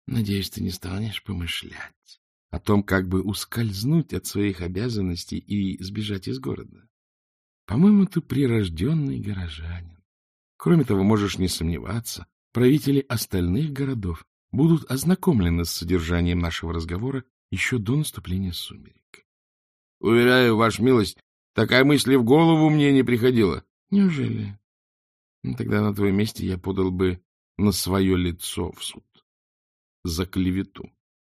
Надеюсь, ты не станешь помышлять о том, как бы ускользнуть от своих обязанностей и сбежать из города. По-моему, ты прирожденный горожанин. Кроме того, можешь не сомневаться, правители остальных городов будут ознакомлены с содержанием нашего разговора еще до наступления сумерек. — Уверяю, ваша милость, такая мысль и в голову мне не приходила. — Неужели? Тогда на твоем месте я подал бы на свое лицо в суд за клевету.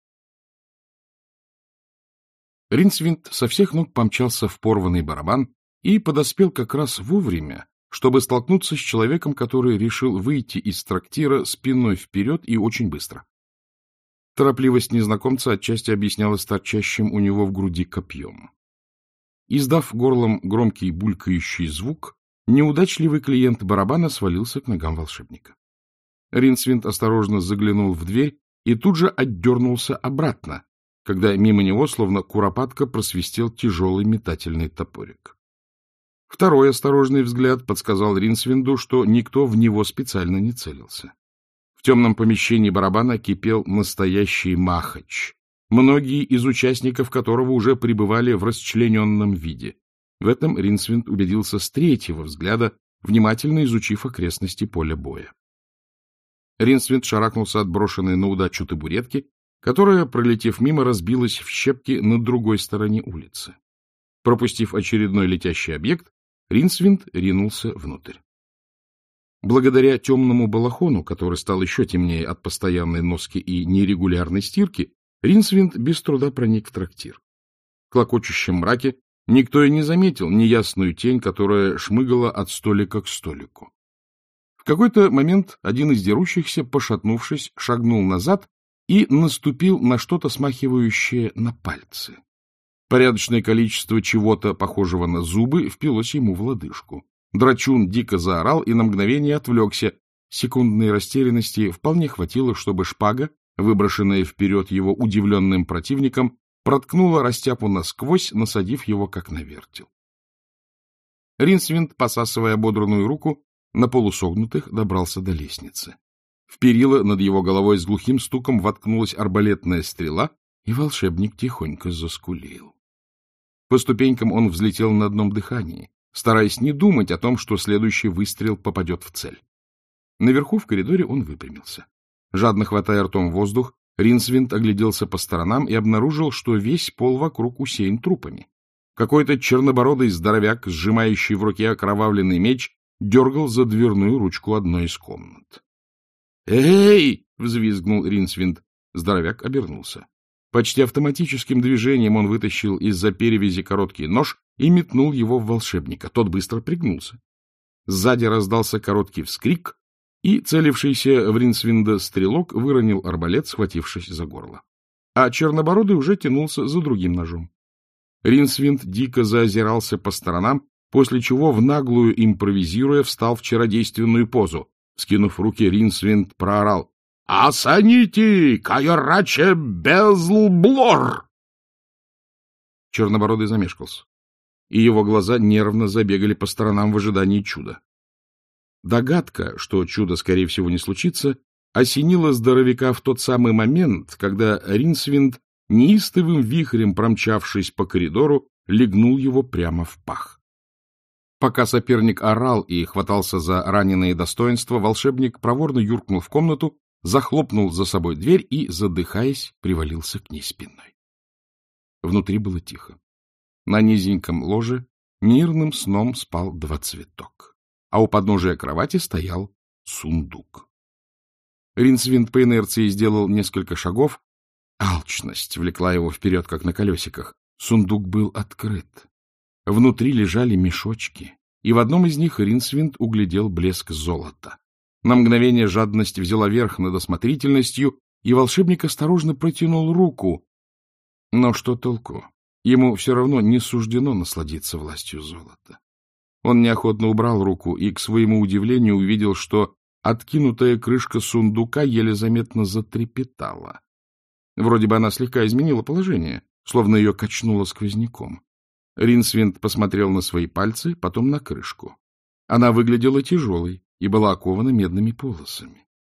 Ринсвинд со всех ног помчался в порванный барабан и подоспел как раз вовремя, чтобы столкнуться с человеком, который решил выйти из трактира спиной вперед и очень быстро. Торопливость незнакомца отчасти объяснялась торчащим у него в груди копьем. Издав горлом громкий булькающий звук, неудачливый клиент барабана свалился к ногам волшебника. Ринсвинд осторожно заглянул в дверь и тут же отдернулся обратно, когда мимо него, словно куропатка, просвистел тяжелый метательный топорик. Второй осторожный взгляд подсказал Ринсвинду, что никто в него специально не целился. В темном помещении барабана кипел настоящий махач, многие из участников которого уже пребывали в расчлененном виде. В этом Ринсвинд убедился с третьего взгляда, внимательно изучив окрестности поля боя. Ринсвинд шарахнулся от брошенной на удачу табуретки, которая, пролетев мимо, разбилась в щепки на другой стороне улицы. Пропустив очередной летящий объект, Ринсвинд ринулся внутрь. Благодаря темному балахону, который стал еще темнее от постоянной носки и нерегулярной стирки, Ринсвинд без труда проник в трактир. В клокочущем мраке никто и не заметил неясную тень, которая шмыгала от столика к столику. В какой-то момент один из дерущихся, пошатнувшись, шагнул назад и наступил на что-то смахивающее на пальцы. Порядочное количество чего-то, похожего на зубы, впилось ему в лодыжку. Драчун дико заорал и на мгновение отвлекся. Секундной растерянности вполне хватило, чтобы шпага, выброшенная вперед его удивленным противником, проткнула растяпу насквозь, насадив его как на вертел. Ринсвинд, посасывая ободранную руку, на полусогнутых добрался до лестницы. В перила над его головой с глухим стуком воткнулась арбалетная стрела, и волшебник тихонько заскулил. По ступенькам он взлетел на одном дыхании, стараясь не думать о том, что следующий выстрел попадет в цель. Наверху в коридоре он выпрямился. Жадно хватая ртом воздух, Ринсвинд огляделся по сторонам и обнаружил, что весь пол вокруг усеян трупами. Какой-то чернобородый здоровяк, сжимающий в руке окровавленный меч, дергал за дверную ручку одной из комнат. «Эй!» — взвизгнул Ринсвинд. Здоровяк обернулся. Почти автоматическим движением он вытащил из-за перевязи короткий нож и метнул его в волшебника. Тот быстро пригнулся. Сзади раздался короткий вскрик, и целившийся в Ринсвинда стрелок выронил арбалет, схватившись за горло. А чернобородый уже тянулся за другим ножом. Ринсвинд дико заозирался по сторонам, после чего, в наглую импровизируя, встал в чародейственную позу. Скинув руки, Ринсвинд проорал: «Асаните, кайораче безлблор!» Чернобородый замешкался, и его глаза нервно забегали по сторонам в ожидании чуда. Догадка, что чудо, скорее всего, не случится, осенила здоровяка в тот самый момент, когда Ринсвинд, неистовым вихрем промчавшись по коридору, легнул его прямо в пах. Пока соперник орал и хватался за раненые достоинства, волшебник проворно юркнул в комнату, захлопнул за собой дверь и, задыхаясь, привалился к ней спиной. Внутри было тихо. На низеньком ложе мирным сном спал Двоцветок, а у подножия кровати стоял сундук. Ринсвинд по инерции сделал несколько шагов. Алчность влекла его вперед, как на колесиках. Сундук был открыт. Внутри лежали мешочки, и в одном из них Ринсвинд углядел блеск золота. На мгновение жадность взяла верх над осмотрительностью, и волшебник осторожно протянул руку. Но что толку? Ему все равно не суждено насладиться властью золота. Он неохотно убрал руку и, к своему удивлению, увидел, что откинутая крышка сундука еле заметно затрепетала. Вроде бы она слегка изменила положение, словно ее качнуло сквозняком. Ринсвинд посмотрел на свои пальцы, потом на крышку. Она выглядела тяжелой и была окована медными полосами.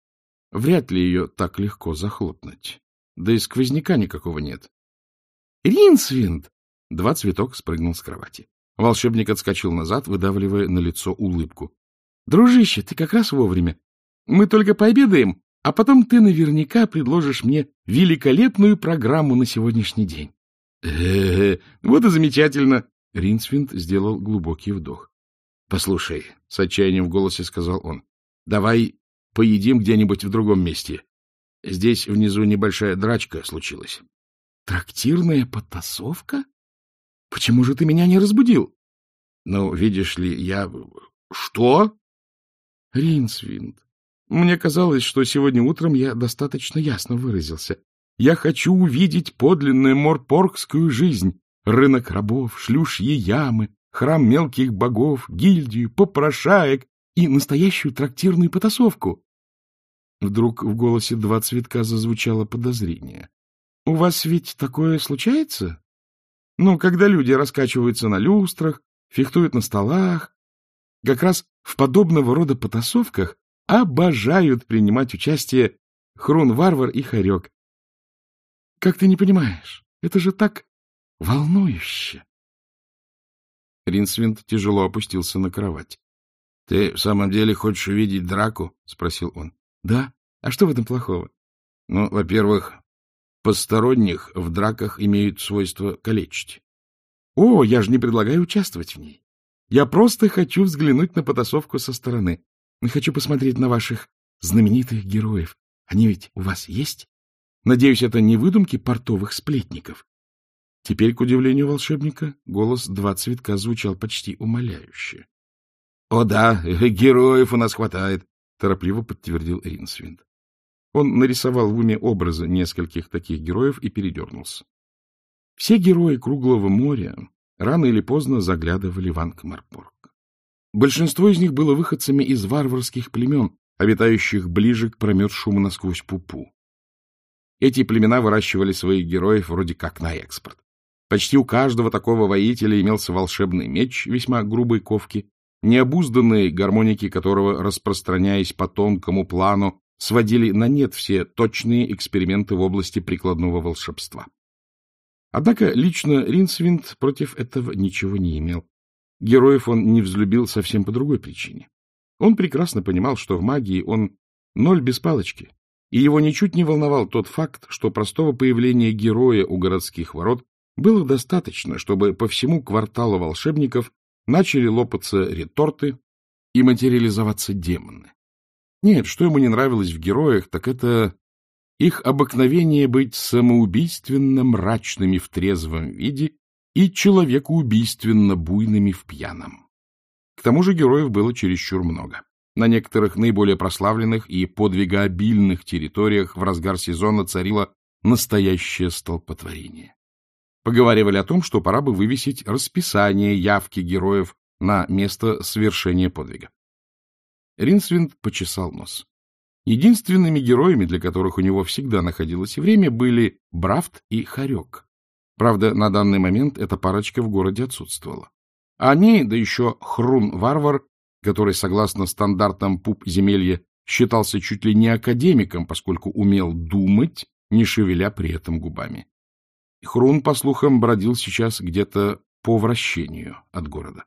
Вряд ли ее так легко захлопнуть. Да и сквозняка никакого нет. «Ринсвинд!» Два цветок спрыгнул с кровати. Волшебник отскочил назад, выдавливая на лицо улыбку. «Дружище, ты как раз вовремя. Мы только пообедаем, а потом ты наверняка предложишь мне великолепную программу на сегодняшний день». Вот и замечательно. Ринсвинд сделал глубокий вдох. — Послушай, — с отчаянием в голосе сказал он, — давай поедим где-нибудь в другом месте. Здесь внизу небольшая драчка случилась. — Трактирная потасовка? Почему же ты меня не разбудил? — Ну, видишь ли, я... — Что? — Ринсвинд, мне казалось, что сегодня утром я достаточно ясно выразился. Я хочу увидеть подлинную морпоргскую жизнь. Рынок рабов, шлюшьи ямы, храм мелких богов, гильдию, попрошаек и настоящую трактирную потасовку. Вдруг в голосе два цветка зазвучало подозрение. — У вас ведь такое случается? Ну, когда люди раскачиваются на люстрах, фехтуют на столах, как раз в подобного рода потасовках обожают принимать участие Хрун-варвар и Хорек. Как ты не понимаешь? Это же так волнующе. Ринсвинд тяжело опустился на кровать. — Ты в самом деле хочешь увидеть драку? — спросил он. — Да. А что в этом плохого? — Ну, во-первых, посторонних в драках имеют свойство калечить. — О, я же не предлагаю участвовать в ней. Я просто хочу взглянуть на потасовку со стороны. Хочу посмотреть на ваших знаменитых героев. Они ведь у вас есть? Надеюсь, это не выдумки портовых сплетников. Теперь, к удивлению волшебника, голос два цветка звучал почти умоляюще. — О да, героев у нас хватает, — торопливо подтвердил Ринсвинд. Он нарисовал в уме образы нескольких таких героев и передернулся. Все герои Круглого моря рано или поздно заглядывали в Анкмарпорг. Большинство из них было выходцами из варварских племен, обитающих ближе к промерзшему насквозь пупу. Эти племена выращивали своих героев вроде как на экспорт. Почти у каждого такого воителя имелся волшебный меч весьма грубой ковки, необузданные гармоники которого, распространяясь по тонкому плану, сводили на нет все точные эксперименты в области прикладного волшебства. Однако лично Ринсвинд против этого ничего не имел. Героев он не взлюбил совсем по другой причине. Он прекрасно понимал, что в магии он ноль без палочки, и его ничуть не волновал тот факт, что простого появления героя у городских ворот было достаточно, чтобы по всему кварталу волшебников начали лопаться реторты и материализоваться демоны. Нет, что ему не нравилось в героях, так это их обыкновение быть самоубийственно мрачными в трезвом виде и человекоубийственно буйными в пьяном. К тому же героев было чересчур много. На некоторых наиболее прославленных и подвигообильных территориях в разгар сезона царило настоящее столпотворение. Поговаривали о том, что пора бы вывесить расписание явки героев на место совершения подвига. Ринсвинд почесал нос. Единственными героями, для которых у него всегда находилось время, были Брафт и Хорек. Правда, на данный момент эта парочка в городе отсутствовала. Они, да еще Хрун-варвар, который, согласно стандартам пуп-земелья, считался чуть ли не академиком, поскольку умел думать, не шевеля при этом губами. Хрун, по слухам, бродил сейчас где-то по вращению от города.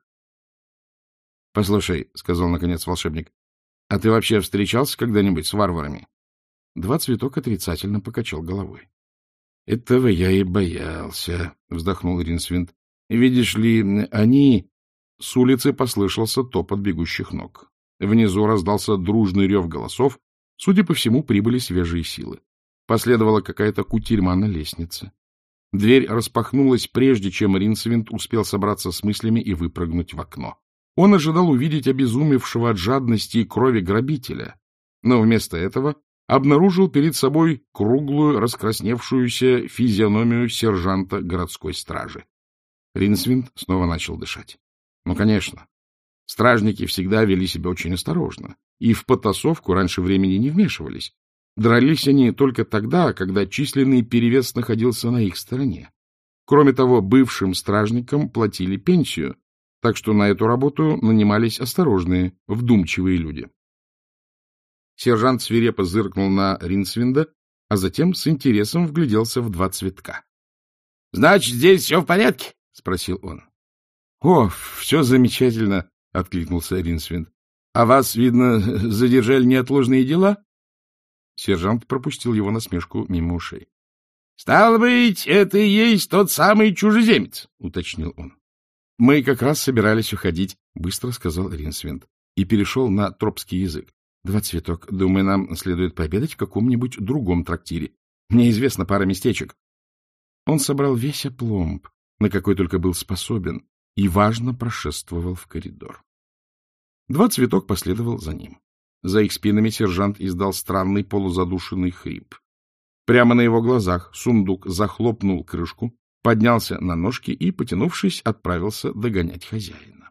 — Послушай, — сказал наконец волшебник, — а ты вообще встречался когда-нибудь с варварами? Два цветок отрицательно покачал головой. — Этого я и боялся, — вздохнул Ринсвинд. — Видишь ли, они... С улицы послышался топот бегущих ног. Внизу раздался дружный рев голосов. Судя по всему, прибыли свежие силы. Последовала какая-то кутерьма на лестнице. Дверь распахнулась, прежде чем Ринсвинд успел собраться с мыслями и выпрыгнуть в окно. Он ожидал увидеть обезумевшего от жадности и крови грабителя, но вместо этого обнаружил перед собой круглую, раскрасневшуюся физиономию сержанта городской стражи. Ринсвинд снова начал дышать. Ну, конечно, стражники всегда вели себя очень осторожно и в потасовку раньше времени не вмешивались. Дрались они только тогда, когда численный перевес находился на их стороне. Кроме того, бывшим стражникам платили пенсию, так что на эту работу нанимались осторожные, вдумчивые люди. Сержант свирепо зыркнул на Ринсвинда, а затем с интересом вгляделся в два цветка. — Значит, здесь все в порядке? — спросил он. — О, все замечательно, — откликнулся Ринсвинд. — А вас, видно, задержали неотложные дела? Сержант пропустил его насмешку мимо ушей. — Стало быть, это и есть тот самый чужеземец, — уточнил он. — Мы как раз собирались уходить, — быстро сказал Ринсвинд и перешел на тропский язык. — Два цветок. Думаю, нам следует пообедать в каком-нибудь другом трактире. Мне известна пара местечек. Он собрал весь опломб, на какой только был способен, и важно прошествовал в коридор. Два цветок последовал за ним. За их спинами сержант издал странный полузадушенный хрип. Прямо на его глазах сундук захлопнул крышку, поднялся на ножки и, потянувшись, отправился догонять хозяина.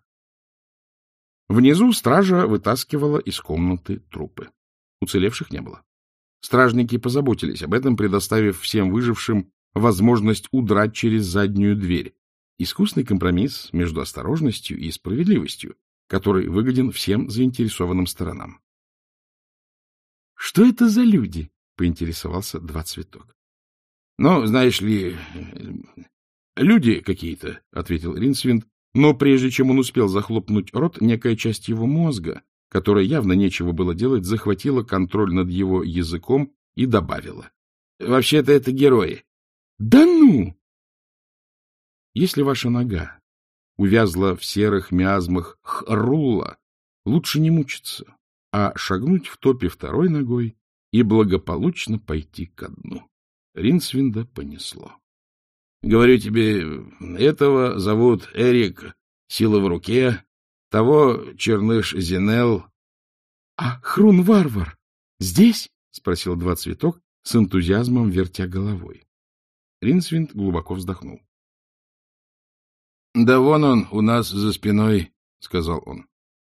Внизу стража вытаскивала из комнаты трупы. Уцелевших не было. Стражники позаботились об этом, предоставив всем выжившим возможность удрать через заднюю дверь. Искусный компромисс между осторожностью и справедливостью, который выгоден всем заинтересованным сторонам. — Что это за люди? — поинтересовался Два цветок. — Ну, знаешь ли, люди какие-то, — ответил Ринсвинд, но прежде чем он успел захлопнуть рот, некая часть его мозга, которой явно нечего было делать, захватила контроль над его языком и добавила. — Вообще-то это герои. — Да ну! Если ваша нога увязла в серых миазмах хрула, лучше не мучиться, а шагнуть в топе второй ногой и благополучно пойти ко дну. Ринсвинда понесло. — Говорю тебе, этого зовут Эрик, сила в руке, того Черныш Зинел. — А Хрун-варвар здесь? — спросил Два цветок, с энтузиазмом вертя головой. Ринсвинд глубоко вздохнул. — Да вон он у нас за спиной, — сказал он.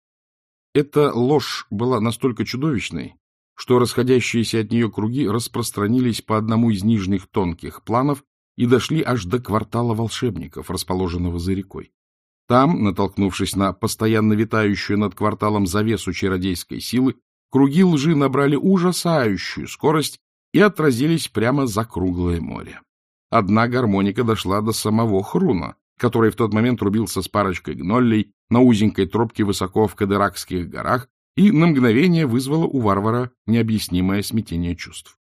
Эта ложь была настолько чудовищной, что расходящиеся от нее круги распространились по одному из нижних тонких планов и дошли аж до квартала волшебников, расположенного за рекой. Там, натолкнувшись на постоянно витающую над кварталом завесу чародейской силы, круги лжи набрали ужасающую скорость и отразились прямо за круглое море. Одна гармоника дошла до самого Хруна, который в тот момент рубился с парочкой гноллей на узенькой тропке высоко в Кадыракских горах и на мгновение вызвала у варвара необъяснимое смятение чувств.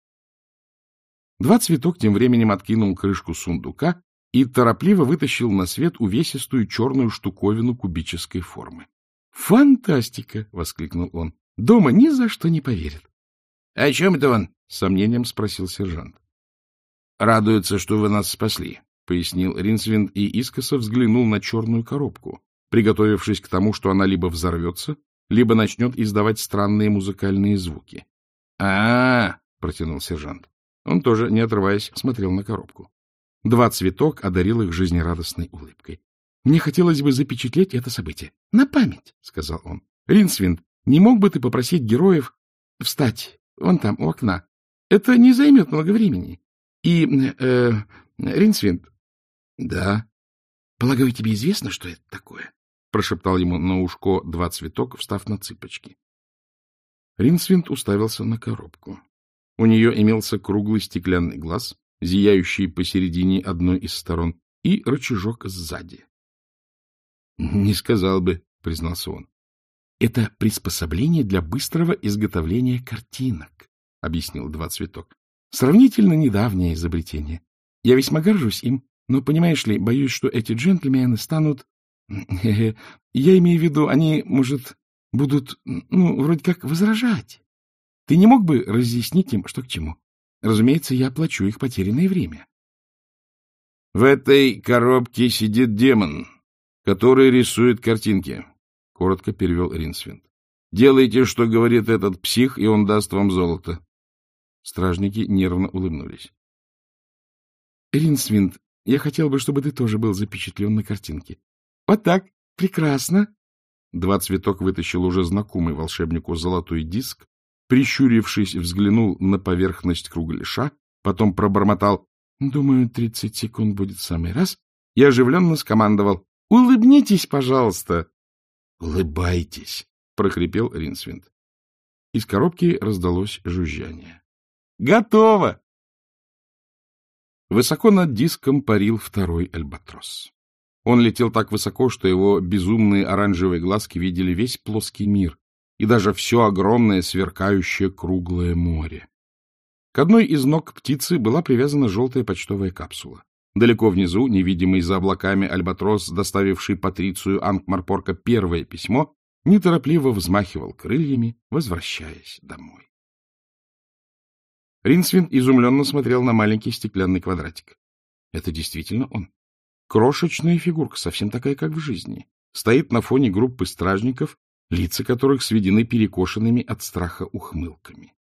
Два цветок тем временем откинул крышку сундука и торопливо вытащил на свет увесистую черную штуковину кубической формы. «Фантастика!» — воскликнул он. «Дома ни за что не поверят». — О чем это он? — с сомнением спросил сержант. — Радуется, что вы нас спасли, — пояснил Ринсвинд и искоса взглянул на черную коробку, приготовившись к тому, что она либо взорвется, либо начнет издавать странные музыкальные звуки. — протянул сержант. Он тоже, не отрываясь, смотрел на коробку. Два цветок одарил их жизнерадостной улыбкой. — Мне хотелось бы запечатлеть это событие. — На память, — сказал он. — Ринсвинд, не мог бы ты попросить героев встать вон там, у окна? Это не займет много времени. И, Ринсвинд... — Да. — Полагаю, тебе известно, что это такое? — прошептал ему на ушко Два цветок, встав на цыпочки. Ринсвинд уставился на коробку. У нее имелся круглый стеклянный глаз, зияющий посередине одной из сторон, и рычажок сзади. — Не сказал бы, — признался он. — Это приспособление для быстрого изготовления картинок, — объяснил Два цветок. — Сравнительно недавнее изобретение. Я весьма горжусь им, но, понимаешь ли, боюсь, что эти джентльмены станут... Я имею в виду, они, может, будут, вроде как возражать. Ты не мог бы разъяснить им, что к чему? Разумеется, я оплачу их потерянное время. — В этой коробке сидит демон, который рисует картинки, — коротко перевел Ринсвинд. — Делайте, что говорит этот псих, и он даст вам золото. Стражники нервно улыбнулись. — Ринсвинд, я хотел бы, чтобы ты тоже был запечатлен на картинке. — Вот так, прекрасно. Два цветок вытащил уже знакомый волшебнику золотой диск, прищурившись, взглянул на поверхность кругляша, потом пробормотал: «Думаю, 30 секунд будет в самый раз», и оживленно скомандовал: «Улыбнитесь, пожалуйста». «Улыбайтесь», — прохрипел Ринсвинд. Из коробки раздалось жужжание. «Готово!» Высоко над диском парил второй альбатрос. Он летел так высоко, что его безумные оранжевые глазки видели весь плоский мир и даже все огромное сверкающее круглое море. К одной из ног птицы была привязана желтая почтовая капсула. Далеко внизу, невидимый за облаками альбатрос, доставивший Патрицию Анкмарпорка первое письмо, неторопливо взмахивал крыльями, возвращаясь домой. Ринсвинд изумленно смотрел на маленький стеклянный квадратик. Это действительно он. Крошечная фигурка, совсем такая, как в жизни. Стоит на фоне группы стражников, лица которых сведены перекошенными от страха ухмылками.